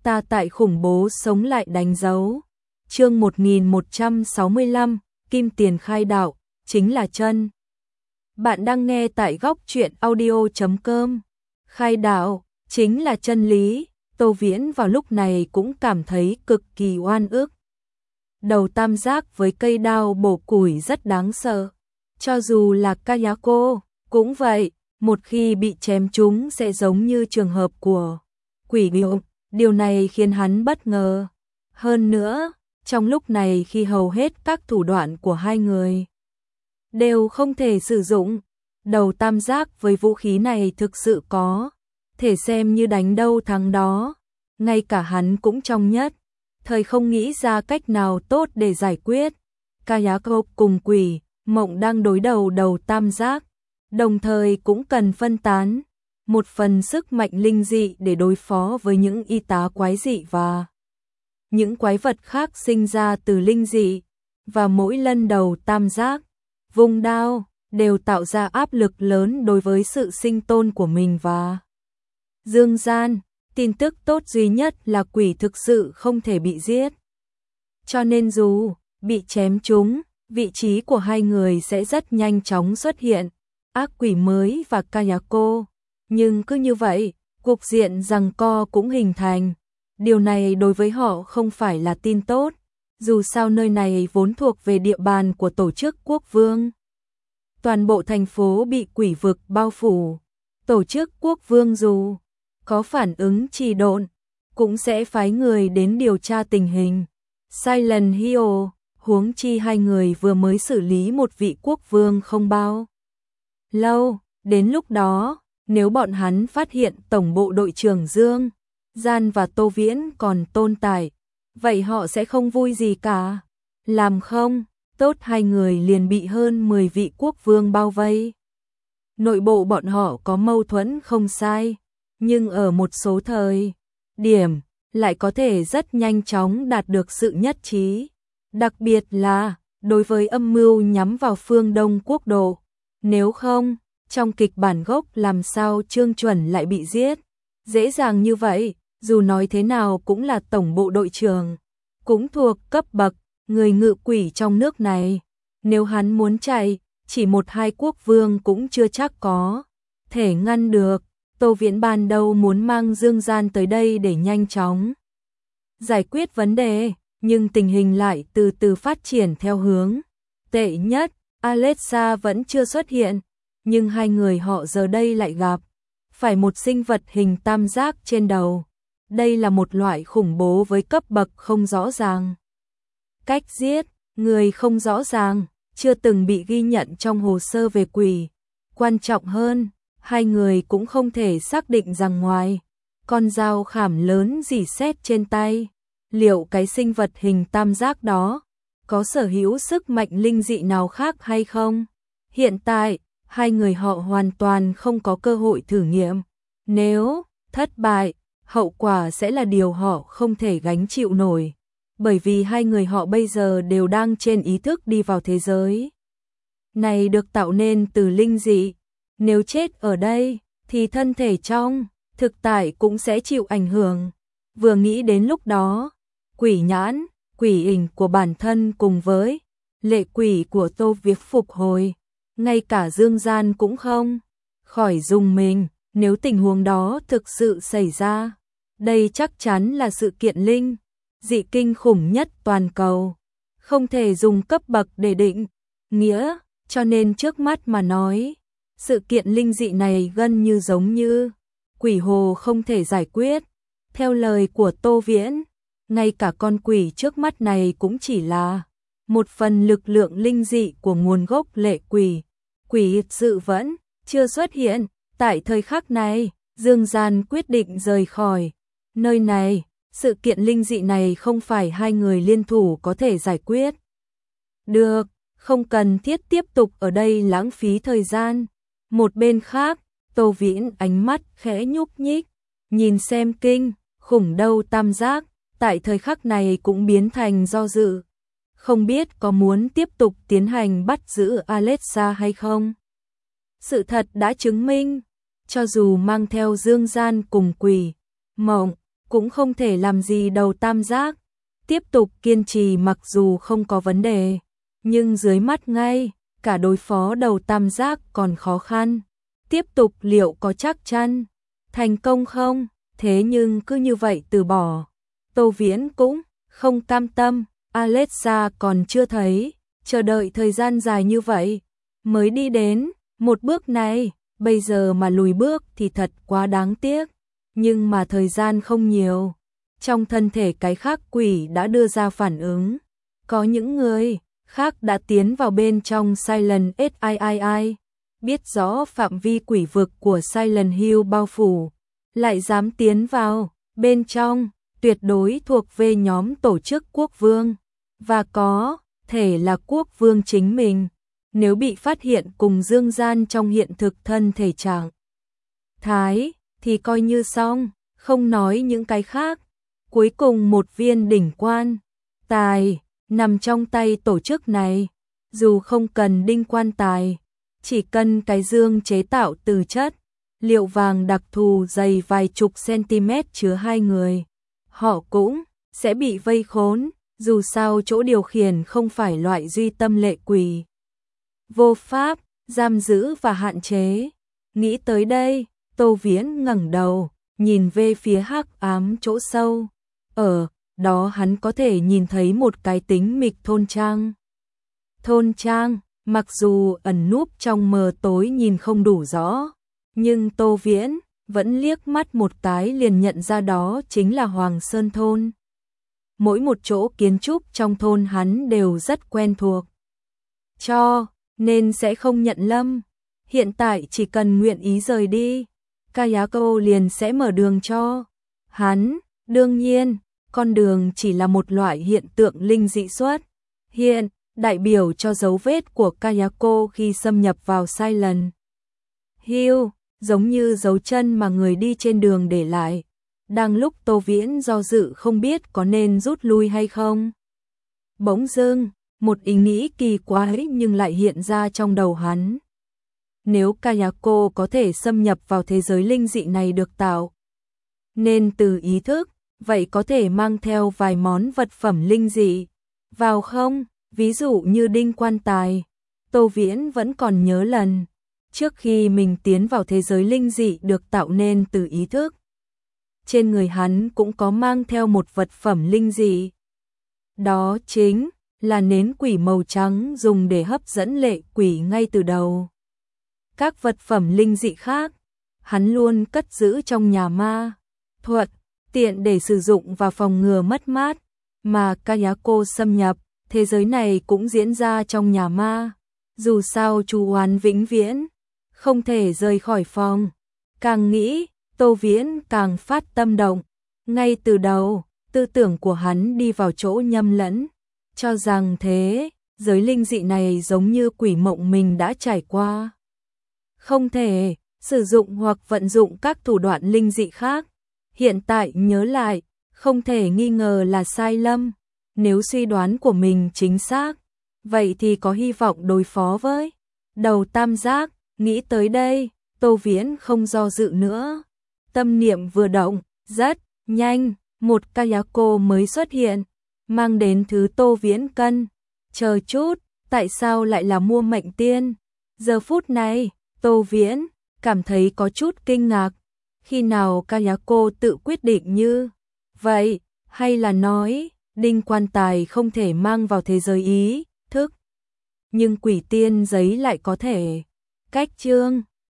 ta tại khủng bố sống lại đánh dấu. Chương 1165, Kim Tiền khai đạo, chính là chân. Bạn đang nghe tại góc truyện audio.com. Khai đạo, chính là chân lý. Tô Viễn vào lúc này cũng cảm thấy cực kỳ oan ức. Đầu tam giác với cây đao bổ củi rất đáng sợ. Cho dù là Kayako, cũng vậy, một khi bị chém trúng sẽ giống như trường hợp của quỷ biểu. Điều này khiến hắn bất ngờ. Hơn nữa, trong lúc này khi hầu hết các thủ đoạn của hai người đều không thể sử dụng, đầu tam giác với vũ khí này thực sự có thể xem như đánh đâu thắng đó. Ngay cả hắn cũng trong nhất thời không nghĩ ra cách nào tốt để giải quyết. Kayako cùng quỷ mộng đang đối đầu đầu tam giác, đồng thời cũng cần phân tán một phần sức mạnh linh dị để đối phó với những y tá quái dị và những quái vật khác sinh ra từ linh dị. Và mỗi lần đầu tam giác vung đao đều tạo ra áp lực lớn đối với sự sinh tồn của mình và Dương Gian. Tin tức tốt duy nhất là quỷ thực sự không thể bị giết. Cho nên dù bị chém trúng, vị trí của hai người sẽ rất nhanh chóng xuất hiện, ác quỷ mới và Kayako. Nhưng cứ như vậy, cục diện giằng co cũng hình thành. Điều này đối với họ không phải là tin tốt, dù sao nơi này vốn thuộc về địa bàn của tổ chức quốc vương. Toàn bộ thành phố bị quỷ vực bao phủ. Tổ chức quốc vương dù có phản ứng trì độn, cũng sẽ phái người đến điều tra tình hình. Silent Hill, huống chi hai người vừa mới xử lý một vị quốc vương không bao lâu. Đến lúc đó, nếu bọn hắn phát hiện tổng bộ đội trưởng Dương Gian và Tô Viễn còn tồn tại, vậy họ sẽ không vui gì cả. Làm không tốt hai người liền bị hơn 10 vị quốc vương bao vây. Nội bộ bọn họ có mâu thuẫn không sai, nhưng ở một số thời điểm lại có thể rất nhanh chóng đạt được sự nhất trí. Đặc biệt là đối với âm mưu nhắm vào phương Đông quốc độ. Nếu không, trong kịch bản gốc làm sao Trương Chuẩn lại bị giết dễ dàng như vậy. Dù nói thế nào cũng là tổng bộ đội trưởng, cũng thuộc cấp bậc người ngự quỷ trong nước này. Nếu hắn muốn chạy, chỉ một hai quốc vương cũng chưa chắc có thể ngăn được. Tô Viễn ban đầu muốn mang Dương Gian tới đây để nhanh chóng giải quyết vấn đề, nhưng tình hình lại từ từ phát triển theo hướng tệ nhất. Alexa vẫn chưa xuất hiện, nhưng hai người họ giờ đây lại gặp phải một sinh vật hình tam giác trên đầu. Đây là một loại khủng bố với cấp bậc không rõ ràng. Cách giết người không rõ ràng, chưa từng bị ghi nhận trong hồ sơ về quỷ. Quan trọng hơn, hai người cũng không thể xác định rằng ngoài con dao khảm lớn rỉ sét trên tay, liệu cái sinh vật hình tam giác đó có sở hữu sức mạnh linh dị nào khác hay không. Hiện tại, hai người họ hoàn toàn không có cơ hội thử nghiệm. Nếu thất bại, hậu quả sẽ là điều họ không thể gánh chịu nổi, bởi vì hai người họ bây giờ đều đang trên ý thức đi vào thế giới này được tạo nên từ linh dị. Nếu chết ở đây, thì thân thể trong thực tại cũng sẽ chịu ảnh hưởng. Vừa nghĩ đến lúc đó, quỷ nhãn, quỷ ảnh của bản thân cùng với lệ quỷ của Tô Viễn phục hồi, ngay cả Dương Gian cũng không khỏi rùng mình. Nếu tình huống đó thực sự xảy ra, đây chắc chắn là sự kiện linh dị kinh khủng nhất toàn cầu, không thể dùng cấp bậc để định nghĩa. Cho nên trước mắt mà nói, sự kiện linh dị này gần như giống như quỷ hồ không thể giải quyết. Theo lời của Tô Viễn, ngay cả con quỷ trước mắt này cũng chỉ là một phần lực lượng linh dị của nguồn gốc lệ quỷ. Quỷ sự vẫn chưa xuất hiện. Tại thời khắc này, Dương Gian quyết định rời khỏi nơi này. Sự kiện linh dị này không phải hai người liên thủ có thể giải quyết được, không cần thiết tiếp tục ở đây lãng phí thời gian. Một bên khác, Tô Viễn ánh mắt khẽ nhúc nhích, nhìn xem kinh khủng đầu tam giác, tại thời khắc này cũng biến thành do dự. Không biết có muốn tiếp tục tiến hành bắt giữ Alexa hay không. Sự thật đã chứng minh, cho dù mang theo Dương Gian cùng quỷ mộng, cũng không thể làm gì đầu tam giác. Tiếp tục kiên trì mặc dù không có vấn đề, nhưng dưới mắt ngay, cả đối phó đầu tam giác còn khó khăn. Tiếp tục liệu có chắc chắn thành công không? Thế nhưng cứ như vậy từ bỏ. Tô Viễn cũng không cam tâm, Alexa còn chưa thấy, chờ đợi thời gian dài như vậy, mới đi đến một bước này, bây giờ mà lùi bước thì thật quá đáng tiếc, nhưng mà thời gian không nhiều. Trong thân thể cái khác quỷ đã đưa ra phản ứng, có những người khác đã tiến vào bên trong Silent SIII, biết rõ phạm vi quỷ vực của Silent Hill bao phủ, lại dám tiến vào bên trong, tuyệt đối thuộc về nhóm tổ chức quốc vương, và có thể là quốc vương chính mình. Nếu bị phát hiện cùng dương gian trong hiện thực thân thể trạng thái, thì coi như xong, không nói những cái khác. Cuối cùng một viên đỉnh quan tài nằm trong tay tổ chức này, dù không cần đinh quan tài, chỉ cần cái dương chế tạo từ chất liệu vàng đặc thù dày vài chục cm chứa hai người, họ cũng sẽ bị vây khốn, dù sao chỗ điều khiển không phải loại duy tâm lệ quỷ. Vô pháp, giam giữ và hạn chế. Nghĩ tới đây, Tô Viễn ngẩng đầu, nhìn về phía hắc ám chỗ sâu. Ở đó hắn có thể nhìn thấy một cái tính mịch thôn trang. Thôn trang, mặc dù ẩn núp trong mờ tối nhìn không đủ rõ, nhưng Tô Viễn vẫn liếc mắt một cái liền nhận ra đó chính là Hoàng Sơn thôn. Mỗi một chỗ kiến trúc trong thôn hắn đều rất quen thuộc, cho nên sẽ không nhận lâm. Hiện tại chỉ cần nguyện ý rời đi, Kayako liền sẽ mở đường cho hắn. Đương nhiên, con đường chỉ là một loại hiện tượng linh dị xuất hiện, đại biểu cho dấu vết của Kayako khi xâm nhập vào Silent Hill, giống như dấu chân mà người đi trên đường để lại. Đang lúc Tô Viễn do dự không biết có nên rút lui hay không, bỗng dưng một ý nghĩ kỳ quái nhưng lại hiện ra trong đầu hắn. Nếu Kayako có thể xâm nhập vào thế giới linh dị này được tạo nên từ ý thức, vậy có thể mang theo vài món vật phẩm linh dị vào không? Ví dụ như đinh quan tài. Tô Viễn vẫn còn nhớ lần trước khi mình tiến vào thế giới linh dị được tạo nên từ ý thức, trên người hắn cũng có mang theo một vật phẩm linh dị. Đó chính là nến quỷ màu trắng dùng để hấp dẫn lệ quỷ ngay từ đầu. Các vật phẩm linh dị khác, hắn luôn cất giữ trong nhà ma thuật, tiện để sử dụng và phòng ngừa mất mát. Mà Kayako xâm nhập, thế giới này cũng diễn ra trong nhà ma. Dù sao chú oán vĩnh viễn, không thể rời khỏi phòng. Càng nghĩ, Tô Viễn càng phát tâm động. Ngay từ đầu, tư tưởng của hắn đi vào chỗ nhầm lẫn, cho rằng thế giới linh dị này giống như quỷ mộng mình đã trải qua, không thể sử dụng hoặc vận dụng các thủ đoạn linh dị khác. Hiện tại nhớ lại, không thể nghi ngờ là sai lầm. Nếu suy đoán của mình chính xác, vậy thì có hy vọng đối phó với đầu tam giác. Nghĩ tới đây, Tô Viễn không do dự nữa. Tâm niệm vừa động, rất nhanh, một Kayako mới xuất hiện, mang đến thứ Tô Viễn cần. Chờ chút, tại sao lại là mua mệnh tiên? Giờ phút này, Tô Viễn cảm thấy có chút kinh ngạc. Khi nào Kayako tự quyết định như vậy, hay là nói đinh quan tài không thể mang vào thế giới ý thức, nhưng quỷ tiên giấy lại có thể? Cách chương